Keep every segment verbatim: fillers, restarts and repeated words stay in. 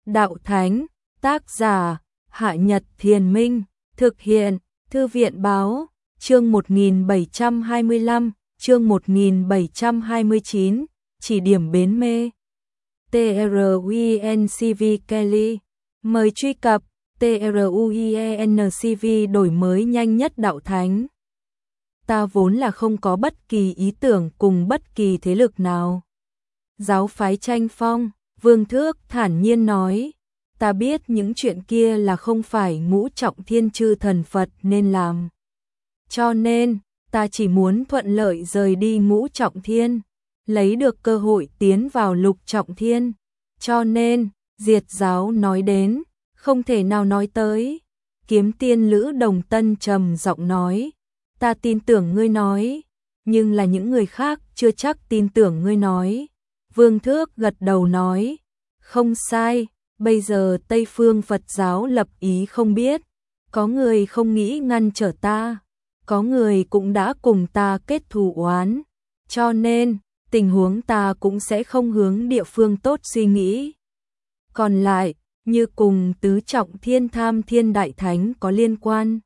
Đạo Thánh, tác giả, Hạ Nhật Thiền Minh, thực hiện, Thư viện Báo, chương một nghìn bảy trăm hai mươi lăm, chương một nghìn bảy trăm hai mươi chín, chỉ điểm bến mê. TRUENCV Kelly, mời truy cập TRUENCV đổi mới nhanh nhất Đạo Thánh. Ta vốn là không có bất kỳ ý tưởng cùng bất kỳ thế lực nào. Giáo phái tranh phong, Vương Thước thản nhiên nói, ta biết những chuyện kia là không phải ngũ trọng thiên chư thần Phật nên làm. Cho nên, ta chỉ muốn thuận lợi rời đi ngũ trọng thiên, lấy được cơ hội tiến vào lục trọng thiên. Cho nên, Diệt giáo nói đến, không thể nào nói tới. Kiếm tiên Lữ Đồng Tân trầm giọng nói, ta tin tưởng ngươi nói, nhưng là những người khác chưa chắc tin tưởng ngươi nói. Vương Thước gật đầu nói, không sai, bây giờ Tây Phương Phật giáo lập ý không biết, có người không nghĩ ngăn trở ta, có người cũng đã cùng ta kết thù oán, cho nên, tình huống ta cũng sẽ không hướng địa phương tốt suy nghĩ. Còn lại, như cùng tứ trọng thiên tham thiên đại thánh có liên quan.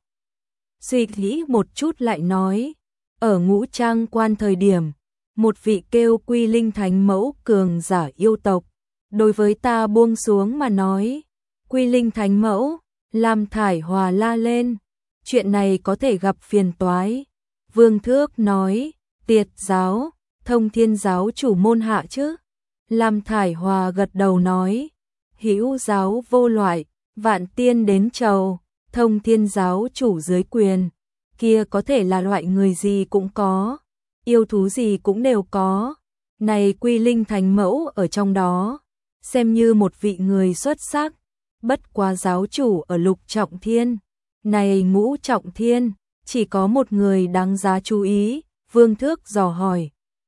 Suy nghĩ một chút lại nói, ở ngũ trang quan thời điểm, một vị kêu Quy Linh Thánh Mẫu cường giả yêu tộc, đối với ta buông xuống mà nói, Quy Linh Thánh Mẫu, làm Thải Hòa la lên, chuyện này có thể gặp phiền toái. Vương Thước nói, Tiệt giáo, Thông Thiên giáo chủ môn hạ chứ? Làm Thải Hòa gật đầu nói, Hữu giáo vô loại, vạn tiên đến chầu, Thông Thiên giáo chủ dưới quyền, kia có thể là loại người gì cũng có, yêu thú gì cũng đều có. Này Quy Linh Thánh Mẫu ở trong đó, xem như một vị người xuất sắc, bất quá giáo chủ ở lục trọng thiên, này ngũ trọng thiên, chỉ có một người đáng giá chú ý. Vương Thước dò hỏi.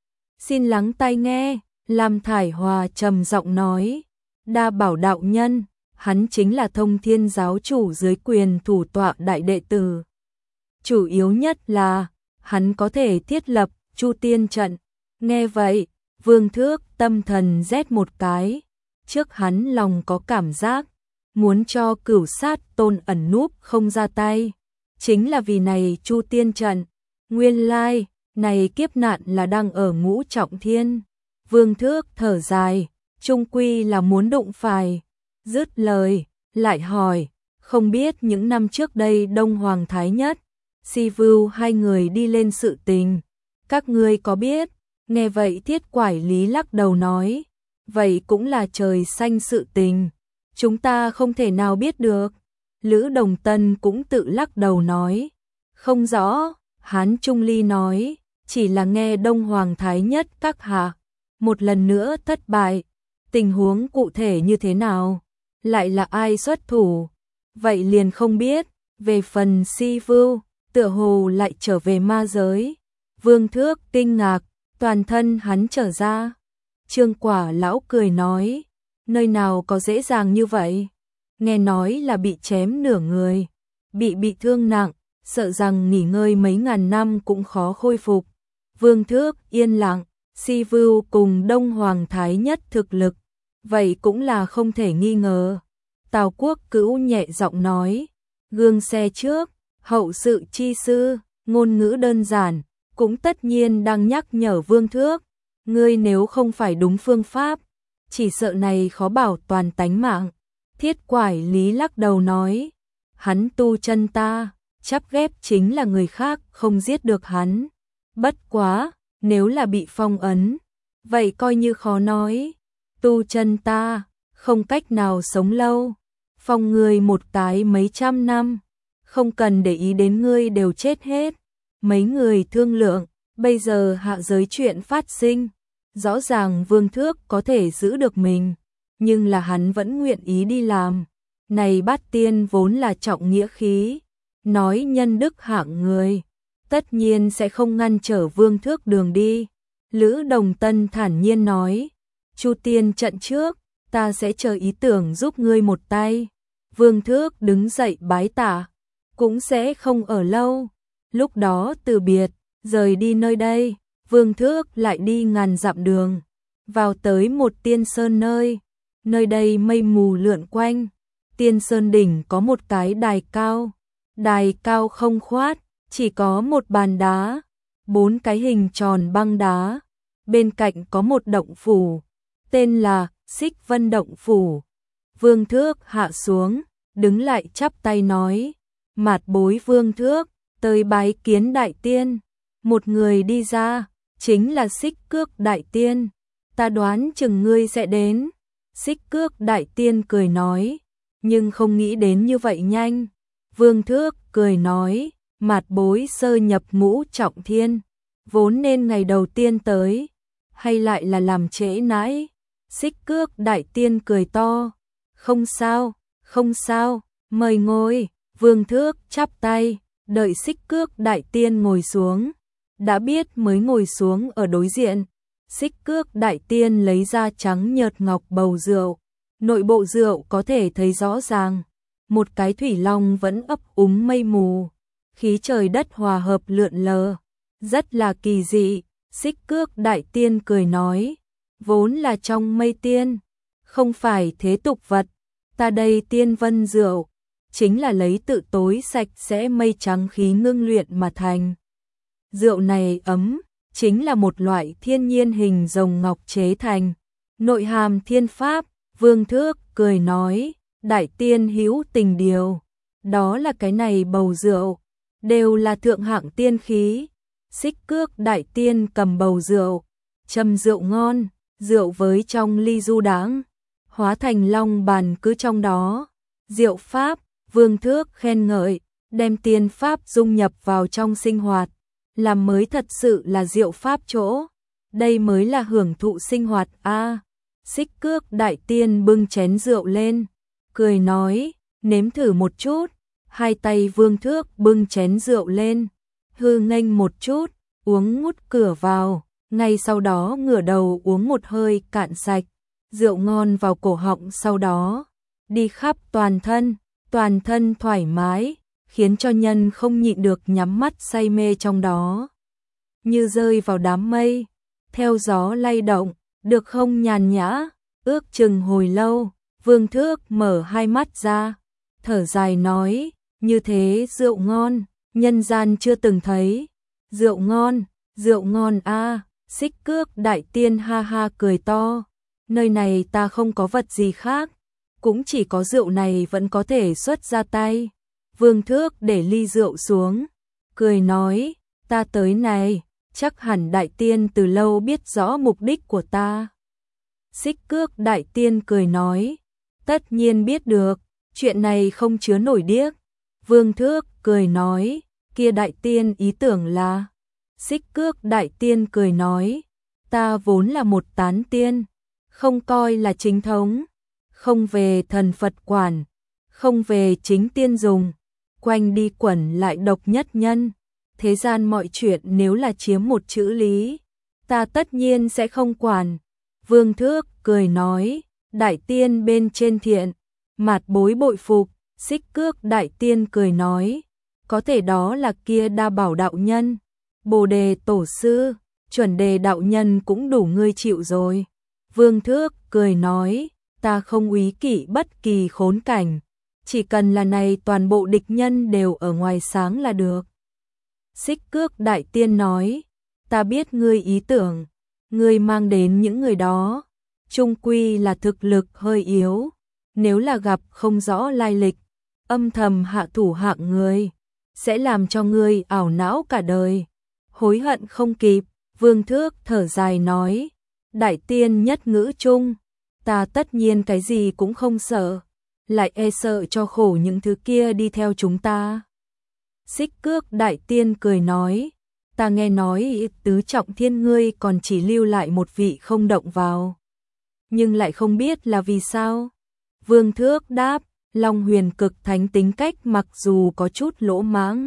Xin lắng tai nghe, làm Thải Hòa trầm giọng nói, Đa Bảo đạo nhân, hắn chính là Thông Thiên giáo chủ dưới quyền thủ tọa đại đệ tử. Chủ yếu nhất là, hắn có thể thiết lập Chu Tiên trận. Nghe vậy, Vương Thước tâm thần rét một cái, trước hắn lòng có cảm giác, muốn cho Cửu Sát Tôn ẩn núp không ra tay, chính là vì này Chu Tiên trận. Nguyên lai, này kiếp nạn là đang ở ngũ trọng thiên. Vương Thước thở dài, chung quy là muốn đụng phải. Dứt lời, lại hỏi, không biết những năm trước đây Đông Hoàng Thái Nhất, Si Vưu hai người đi lên sự tình, các ngươi có biết? Nghe vậy Thiết Quải Lý lắc đầu nói, vậy cũng là trời xanh sự tình, chúng ta không thể nào biết được. Lữ Đồng Tân cũng tự lắc đầu nói, không rõ. Hán Trung Ly nói, chỉ là nghe Đông Hoàng Thái Nhất các hạ một lần nữa thất bại, tình huống cụ thể như thế nào, lại là ai xuất thủ, vậy liền không biết. Về phần Si Vưu, tựa hồ lại trở về ma giới. Vương Thước kinh ngạc, toàn thân hắn trở ra. Trương Quả lão cười nói, nơi nào có dễ dàng như vậy, nghe nói là bị chém nửa người, bị bị thương nặng, sợ rằng nghỉ ngơi mấy ngàn năm cũng khó khôi phục. Vương Thước yên lặng, Si Vưu cùng Đông Hoàng Thái Nhất thực lực, vậy cũng là không thể nghi ngờ. Tào Quốc Cữu nhẹ giọng nói, gương xe trước, hậu sự chi sư, ngôn ngữ đơn giản, cũng tất nhiên đang nhắc nhở Vương Thước, ngươi nếu không phải đúng phương pháp, chỉ sợ này khó bảo toàn tánh mạng. Thiết Quải Lý lắc đầu nói, hắn tu chân ta, chắp ghép chính là người khác không giết được hắn. Bất quá, nếu là bị phong ấn, vậy coi như khó nói. Tu chân ta, không cách nào sống lâu, phong người một cái mấy trăm năm, không cần để ý đến ngươi đều chết hết. Mấy người thương lượng, bây giờ hạ giới chuyện phát sinh, rõ ràng Vương Thước có thể giữ được mình, nhưng là hắn vẫn nguyện ý đi làm. Này Bát Tiên vốn là trọng nghĩa khí, nói nhân đức hạng người, tất nhiên sẽ không ngăn trở Vương Thước đường đi. Lữ Đồng Tân thản nhiên nói, Chu Tiên trận trước, ta sẽ chờ ý tưởng giúp ngươi một tay. Vương Thước đứng dậy bái tạ, cũng sẽ không ở lâu, lúc đó từ biệt, rời đi nơi đây. Vương Thước lại đi ngàn dặm đường, vào tới một tiên sơn nơi, Nơi đây mây mù lượn quanh, Tiên Sơn đỉnh có một cái đài cao, đài cao không khoát, chỉ có một bàn đá, bốn cái hình tròn băng đá, bên cạnh có một động phủ, tên là Xích Vân động phủ. Vương Thước hạ xuống, đứng lại chắp tay nói, Mạt bối Vương Thước, tới bái kiến đại tiên. Một người đi ra, chính là Xích Cước đại tiên. Ta đoán chừng ngươi sẽ đến. Xích Cước đại tiên cười nói, nhưng không nghĩ đến như vậy nhanh. Vương Thước cười nói, Mạt bối sơ nhập ngũ trọng thiên, vốn nên ngày đầu tiên tới, hay lại là làm trễ nãi. Xích Cước đại tiên cười to, không sao, không sao, mời ngồi. Vương Thước chắp tay, đợi Xích Cước đại tiên ngồi xuống, đã biết mới ngồi xuống ở đối diện. Xích Cước đại tiên lấy ra trắng nhợt ngọc bầu rượu, nội bộ rượu có thể thấy rõ ràng, một cái thủy long vẫn ấp úng mây mù, khí trời đất hòa hợp lượn lờ, rất là kỳ dị. Xích Cước đại tiên cười nói, vốn là trong mây tiên, không phải thế tục vật, ta đây tiên vân rượu, chính là lấy tự tối sạch sẽ mây trắng khí ngưng luyện mà thành. Rượu này ấm, chính là một loại thiên nhiên hình rồng ngọc chế thành, nội hàm thiên pháp. Vương Thước cười nói, đại tiên hữu tình điều, đó là cái này bầu rượu, đều là thượng hạng tiên khí. Xích Cước đại tiên cầm bầu rượu, châm rượu ngon, rượu với trong ly du đãng, hóa thành long bàn cứ trong đó. Diệu pháp, Vương Thước khen ngợi, đem tiên pháp dung nhập vào trong sinh hoạt, làm mới thật sự là diệu pháp chỗ, đây mới là hưởng thụ sinh hoạt a. À, Xích Cước đại tiên bưng chén rượu lên, cười nói, nếm thử một chút. Hai tay Vương Thước bưng chén rượu lên, hư nghênh một chút, uống ngút cửa vào, ngay sau đó ngửa đầu uống một hơi cạn sạch, rượu ngon vào cổ họng, sau đó đi khắp toàn thân, toàn thân thoải mái, khiến cho nhân không nhịn được nhắm mắt say mê trong đó, như rơi vào đám mây, theo gió lay động, được không nhàn nhã. Ước chừng hồi lâu, Vương Thước mở hai mắt ra, thở dài nói, như thế rượu ngon, nhân gian chưa từng thấy. Rượu ngon, rượu ngon a. À. Xích Cước đại tiên ha ha cười to, nơi này ta không có vật gì khác, cũng chỉ có rượu này vẫn có thể xuất ra tay. Vương Thước để ly rượu xuống, cười nói, ta tới này, chắc hẳn đại tiên từ lâu biết rõ mục đích của ta. Xích Cước đại tiên cười nói, tất nhiên biết được, chuyện này không chứa nổi điếc. Vương Thước cười nói, kia đại tiên ý tưởng là. Xích Cước đại tiên cười nói, ta vốn là một tán tiên, không coi là chính thống, không về thần Phật quản, không về chính tiên dùng, quanh đi quẩn lại độc nhất nhân. Thế gian mọi chuyện nếu là chiếm một chữ lý, ta tất nhiên sẽ không quản. Vương Thước cười nói, đại tiên bên trên thiện, mạt bối bội phục. Xích Cước đại tiên cười nói, có thể đó là kia Đa Bảo đạo nhân, Bồ Đề tổ sư, Chuẩn Đề đạo nhân cũng đủ ngươi chịu rồi. Vương Thước cười nói, ta không úy kỵ bất kỳ khốn cảnh, chỉ cần là này toàn bộ địch nhân đều ở ngoài sáng là được. Xích Cước đại tiên nói, ta biết ngươi ý tưởng, ngươi mang đến những người đó, chung quy là thực lực hơi yếu, nếu là gặp không rõ lai lịch, âm thầm hạ thủ hạng người, sẽ làm cho ngươi ảo não cả đời, hối hận không kịp. Vương Thước thở dài nói, đại tiên nhất ngữ chung, ta tất nhiên cái gì cũng không sợ, lại e sợ cho khổ những thứ kia đi theo chúng ta. Xích Cước đại tiên cười nói, ta nghe nói tứ trọng thiên ngươi còn chỉ lưu lại một vị không động vào, nhưng lại không biết là vì sao. Vương Thước đáp, Long Huyền Cực Thánh tính cách mặc dù có chút lỗ mãng,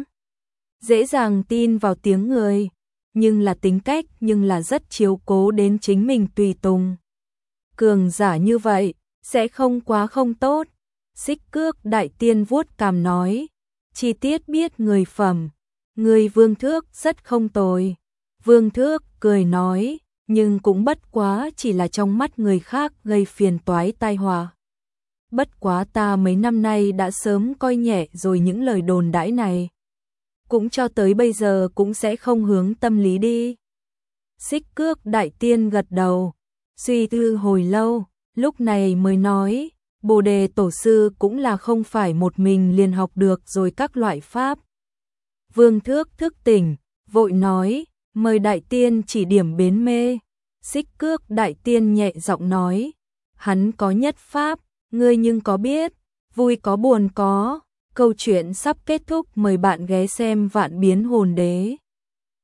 dễ dàng tin vào tiếng người, nhưng là tính cách nhưng là rất chiếu cố đến chính mình tùy tùng. Cường giả như vậy, sẽ không quá không tốt. Xích Cước đại tiên vuốt cằm nói, chi tiết biết người phẩm, người Vương Thước rất không tồi. Vương Thước cười nói, nhưng cũng bất quá chỉ là trong mắt người khác gây phiền toái tai họa. Bất quá ta mấy năm nay đã sớm coi nhẹ rồi những lời đồn đãi này. Cũng cho tới bây giờ cũng sẽ không hướng tâm lý đi. Xích Cước Đại Tiên gật đầu, suy tư hồi lâu, lúc này mới nói, Bồ Đề Tổ sư cũng là không phải một mình liền học được rồi các loại pháp. Vương Thước thức tỉnh, vội nói, mời Đại Tiên chỉ điểm bến mê. Xích Cước Đại Tiên nhẹ giọng nói, hắn có nhất pháp, ngươi nhưng có biết, vui có buồn có. Câu chuyện sắp kết thúc, mời bạn ghé xem Vạn Biến Hồn Đế.